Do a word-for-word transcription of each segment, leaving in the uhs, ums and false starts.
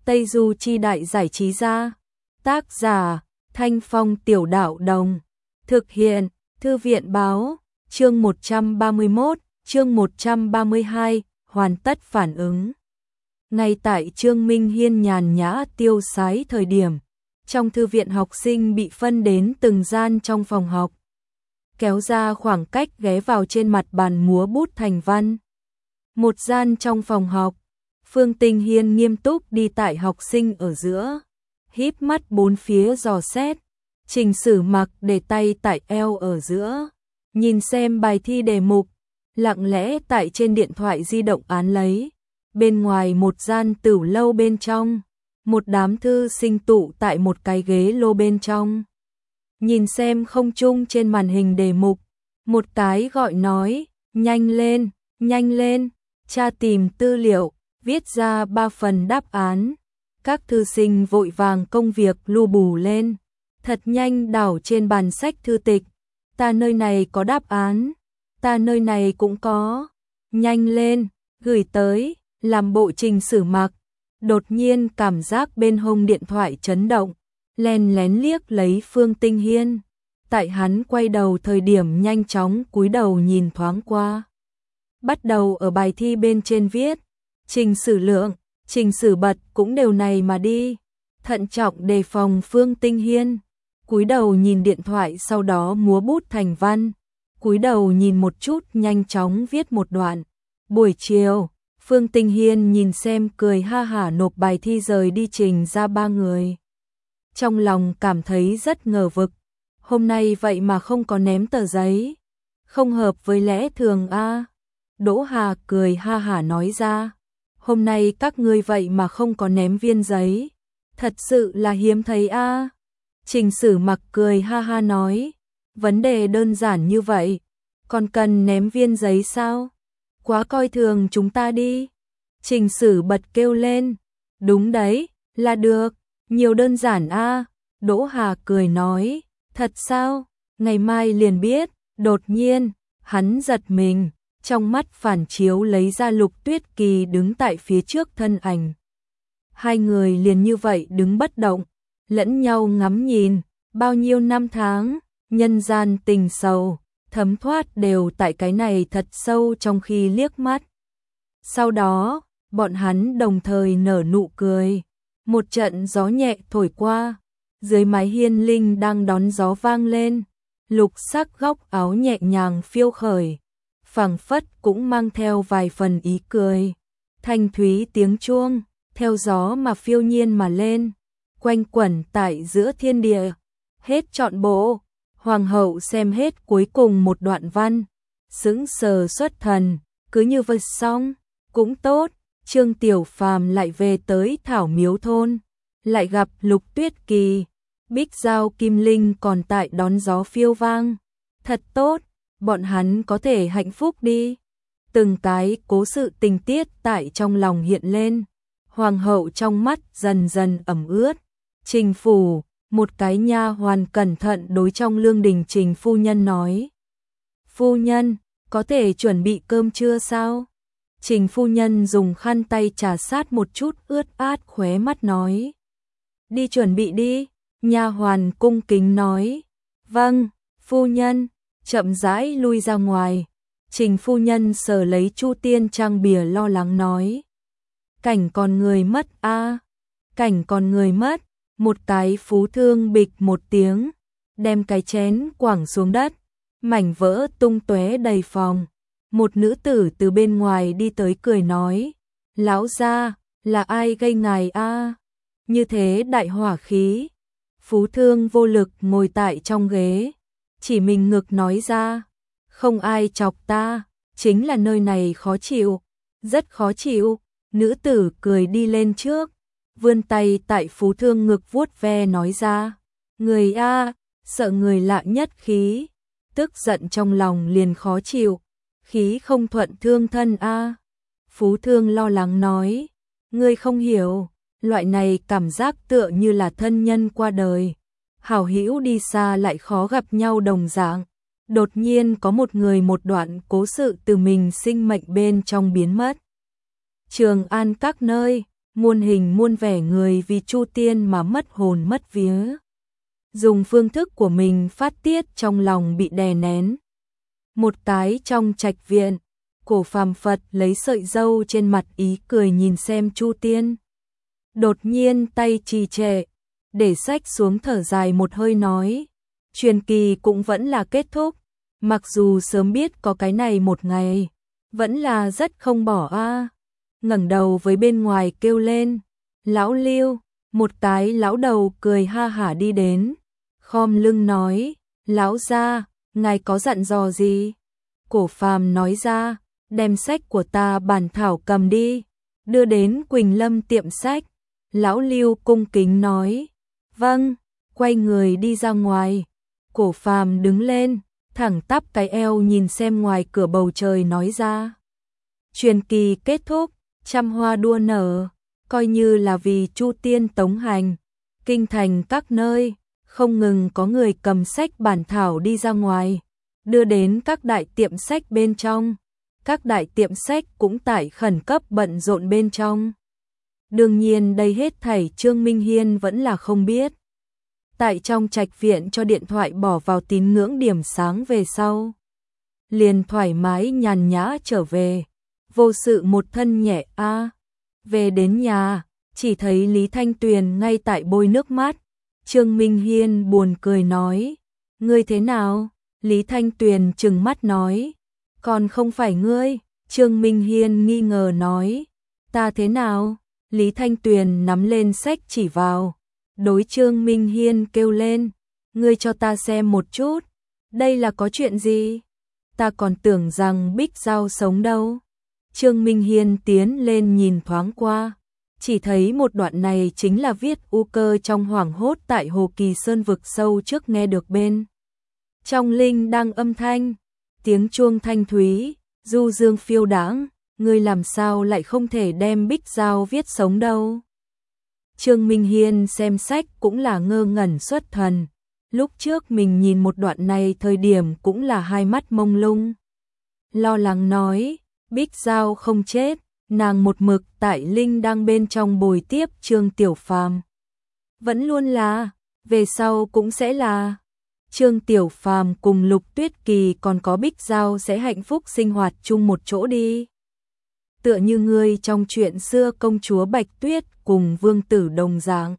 Tây Du Chi Đại Giải Trí Gia. Tác giả Thanh Phong Tiểu Đạo Đồng. Thực hiện Thư viện Báo. Chương một trăm ba mươi mốt, chương một trăm ba mươi hai, hoàn tất phản ứng. Ngay tại Trương Minh Hiên nhàn nhã tiêu sái thời điểm, trong thư viện học sinh bị phân đến từng gian trong phòng học. Kéo ra khoảng cách ghé vào trên mặt bàn múa bút thành văn. Một gian trong phòng học, Phương Tinh Hiên nghiêm túc đi tại học sinh ở giữa, híp mắt bốn phía dò xét. Trình Sử Mặc để tay tại eo ở giữa, nhìn xem bài thi đề mục, lặng lẽ tại trên điện thoại di động án lấy. Bên ngoài một gian tửu lâu bên trong, một đám thư sinh tụ tại một cái ghế lô bên trong. Nhìn xem không trung trên màn hình đề mục, một cái gọi nói, nhanh lên, nhanh lên, tra tìm tư liệu, viết ra ba phần đáp án. Các thư sinh vội vàng công việc lu bù lên, thật nhanh đảo trên bàn sách thư tịch. Ta nơi này có đáp án, ta nơi này cũng có, nhanh lên, gửi tới, làm bộ Trình Sử Mặc. Đột nhiên cảm giác bên hông điện thoại chấn động, lén lén liếc lấy Phương Tinh Hiên. Tại hắn quay đầu thời điểm nhanh chóng cúi đầu nhìn thoáng qua. Bắt đầu ở bài thi bên trên viết, Trình Sử Lượng, Trình Sử Bật cũng đều này mà đi. Thận trọng đề phòng Phương Tinh Hiên, cúi đầu nhìn điện thoại sau đó múa bút thành văn, cúi đầu nhìn một chút nhanh chóng viết một đoạn. Buổi chiều, Phương Tinh Hiên nhìn xem cười ha hả nộp bài thi rời đi Trình ra ba người. Trong lòng cảm thấy rất ngờ vực, hôm nay vậy mà không có ném tờ giấy, không hợp với lẽ thường a. À. Đỗ Hà cười ha hả nói ra, hôm nay các ngươi vậy mà không có ném viên giấy, thật sự là hiếm thấy a. À. Trình Sử Mặc cười ha ha nói, vấn đề đơn giản như vậy, còn cần ném viên giấy sao? Quá coi thường chúng ta đi. Trình Sử Bật kêu lên, đúng đấy, là được, nhiều đơn giản a. À. Đỗ Hà cười nói, thật sao? Ngày mai liền biết. Đột nhiên, hắn giật mình, trong mắt phản chiếu lấy ra Lục Tuyết Kỳ đứng tại phía trước thân ảnh. Hai người liền như vậy đứng bất động, lẫn nhau ngắm nhìn, bao nhiêu năm tháng, nhân gian tình sầu, thấm thoát đều tại cái này thật sâu trong khi liếc mắt. Sau đó, bọn hắn đồng thời nở nụ cười, một trận gió nhẹ thổi qua, dưới mái hiên linh đang đón gió vang lên, lục sắc góc áo nhẹ nhàng phiêu khởi, phảng phất cũng mang theo vài phần ý cười. Thanh thúy tiếng chuông, theo gió mà phiêu nhiên mà lên, quanh quẩn tại giữa thiên địa. Hết trọn bộ, Hoàng hậu xem hết cuối cùng một đoạn văn, sững sờ xuất thần, cứ như vậy xong, cũng tốt. Trương Tiểu Phàm lại về tới Thảo Miếu thôn, lại gặp Lục Tuyết Kỳ, Bích Giao Kim Linh còn tại đón gió phiêu vang. Thật tốt, bọn hắn có thể hạnh phúc đi. Từng cái cố sự tình tiết tại trong lòng hiện lên, Hoàng hậu trong mắt dần dần ẩm ướt. Trình phủ, một cái nha hoàn cẩn thận đối trong lương đình Trình phu nhân nói, phu nhân, có thể chuẩn bị cơm trưa sao? Trình phu nhân dùng khăn tay trà sát một chút ướt át khóe mắt nói, đi chuẩn bị đi. Nha hoàn cung kính nói, vâng, phu nhân. Chậm rãi lui ra ngoài. Trình phu nhân sờ lấy chu tiên trang bìa lo lắng nói, cảnh còn người mất a, à, cảnh còn người mất. Một cái phú thương bịch một tiếng, đem cái chén quẳng xuống đất, mảnh vỡ tung tóe đầy phòng. Một nữ tử từ bên ngoài đi tới cười nói, lão gia, là ai gây ngài a? À? Như thế đại hỏa khí. Phú thương vô lực ngồi tại trong ghế, chỉ mình ngực nói ra, không ai chọc ta, chính là nơi này khó chịu, rất khó chịu. Nữ tử cười đi lên trước, vươn tay tại phú thương ngực vuốt ve nói ra, người a, sợ người lạ nhất khí, tức giận trong lòng liền khó chịu, khí không thuận thương thân a. Phú thương lo lắng nói, ngươi không hiểu, loại này cảm giác tựa như là thân nhân qua đời, hảo hữu đi xa lại khó gặp nhau đồng dạng. Đột nhiên có một người một đoạn cố sự từ mình sinh mệnh bên trong biến mất. Trường An các nơi, muôn hình muôn vẻ người vì Chu Tiên mà mất hồn mất vía. Dùng phương thức của mình phát tiết trong lòng bị đè nén. Một cái trong trạch viện, Cổ Phàm Phật lấy sợi dâu trên mặt ý cười nhìn xem Chu Tiên. Đột nhiên tay trì trệ, để sách xuống thở dài một hơi nói, truyền kỳ cũng vẫn là kết thúc, mặc dù sớm biết có cái này một ngày, vẫn là rất không bỏ a. À. Ngẩng đầu với bên ngoài kêu lên, lão Lưu, một cái lão đầu cười ha hả đi đến, khom lưng nói, lão gia, ngài có dặn dò gì? Cổ Phàm nói ra, đem sách của ta bản thảo cầm đi, đưa đến Quỳnh Lâm tiệm sách. Lão Lưu cung kính nói, vâng, quay người đi ra ngoài. Cổ Phàm đứng lên, thẳng tắp cái eo nhìn xem ngoài cửa bầu trời nói ra. Truyền kỳ kết thúc, trăm hoa đua nở, coi như là vì Chu Tiên tống hành. Kinh thành các nơi, không ngừng có người cầm sách bản thảo đi ra ngoài, đưa đến các đại tiệm sách bên trong. Các đại tiệm sách cũng tại khẩn cấp bận rộn bên trong. Đương nhiên đây hết thảy Trương Minh Hiên vẫn là không biết. Tại trong trạch viện cho điện thoại bỏ vào tín ngưỡng điểm sáng về sau, liền thoải mái nhàn nhã trở về, vô sự một thân nhẹ a. À. Về đến nhà, chỉ thấy Lý Thanh Tuyền ngay tại bôi nước mắt. Trương Minh Hiên buồn cười nói, ngươi thế nào? Lý Thanh Tuyền trừng mắt nói, còn không phải ngươi. Trương Minh Hiên nghi ngờ nói, ta thế nào? Lý Thanh Tuyền nắm lên sách chỉ vào, đối Trương Minh Hiên kêu lên, ngươi cho ta xem một chút, đây là có chuyện gì? Ta còn tưởng rằng Bích Giao sống đâu. Trương Minh Hiên tiến lên nhìn thoáng qua, chỉ thấy một đoạn này chính là viết U Cơ trong hoảng hốt tại Hồ Kỳ Sơn vực sâu trước nghe được bên trong linh đang âm thanh, tiếng chuông thanh thúy, du dương phiêu đãng, ngươi làm sao lại không thể đem Bích Giao viết sống đâu. Trương Minh Hiên xem sách cũng là ngơ ngẩn xuất thần, lúc trước mình nhìn một đoạn này thời điểm cũng là hai mắt mông lung. Lo lắng nói, Bích Giao không chết, nàng một mực tại linh đang bên trong bồi tiếp Trương Tiểu Phàm. Vẫn luôn là, về sau cũng sẽ là. Trương Tiểu Phàm cùng Lục Tuyết Kỳ còn có Bích Giao sẽ hạnh phúc sinh hoạt chung một chỗ đi. Tựa như ngươi trong chuyện xưa công chúa Bạch Tuyết cùng vương tử đồng dạng.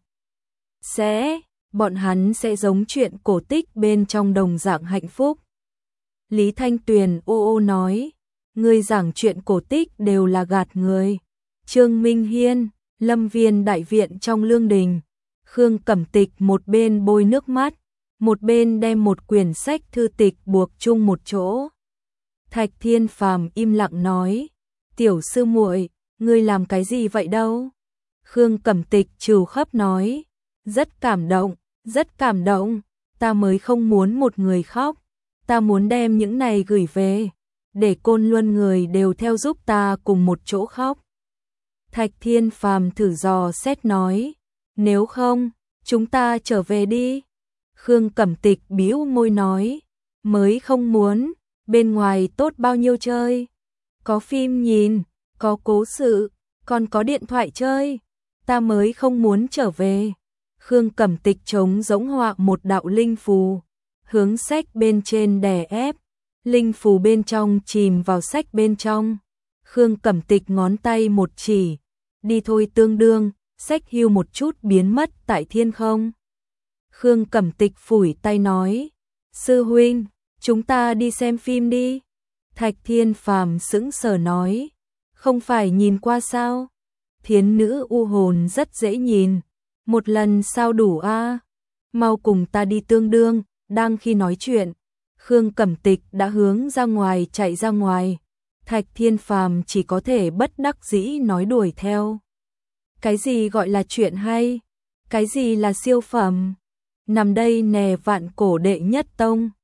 Sẽ, bọn hắn sẽ giống chuyện cổ tích bên trong đồng dạng hạnh phúc. Lý Thanh Tuyền ô ô nói, ngươi giảng chuyện cổ tích đều là gạt người. Trương Minh Hiên, Lâm Viên đại viện trong lương đình, Khương Cẩm Tịch một bên bôi nước mắt, một bên đem một quyển sách thư tịch buộc chung một chỗ. Thạch Thiên Phàm im lặng nói, tiểu sư muội, ngươi làm cái gì vậy đâu? Khương Cẩm Tịch trừ khắp nói, rất cảm động, rất cảm động, ta mới không muốn một người khóc, ta muốn đem những này gửi về, để Côn Luân người đều theo giúp ta cùng một chỗ khóc. Thạch Thiên Phàm thử dò xét nói, nếu không, chúng ta trở về đi. Khương Cẩm Tịch bĩu môi nói, mới không muốn, bên ngoài tốt bao nhiêu chơi, có phim nhìn, có cố sự, còn có điện thoại chơi, ta mới không muốn trở về. Khương Cẩm Tịch trống giống họa một đạo linh phù, hướng sách bên trên đè ép, linh phù bên trong chìm vào sách bên trong. Khương Cẩm Tịch ngón tay một chỉ, đi thôi tương đương, sách hưu một chút biến mất tại thiên không. Khương Cẩm Tịch phủi tay nói, sư huynh, chúng ta đi xem phim đi. Thạch Thiên Phàm sững sờ nói, không phải nhìn qua sao? Thiến nữ u hồn rất dễ nhìn, một lần sao đủ a? À? Mau cùng ta đi tương đương. Đang khi nói chuyện, Khương Cẩm Tịch đã hướng ra ngoài chạy ra ngoài. Thạch Thiên Phàm chỉ có thể bất đắc dĩ nói đuổi theo. Cái gì gọi là chuyện hay? Cái gì là siêu phẩm? Nằm đây nè vạn cổ đệ nhất tông.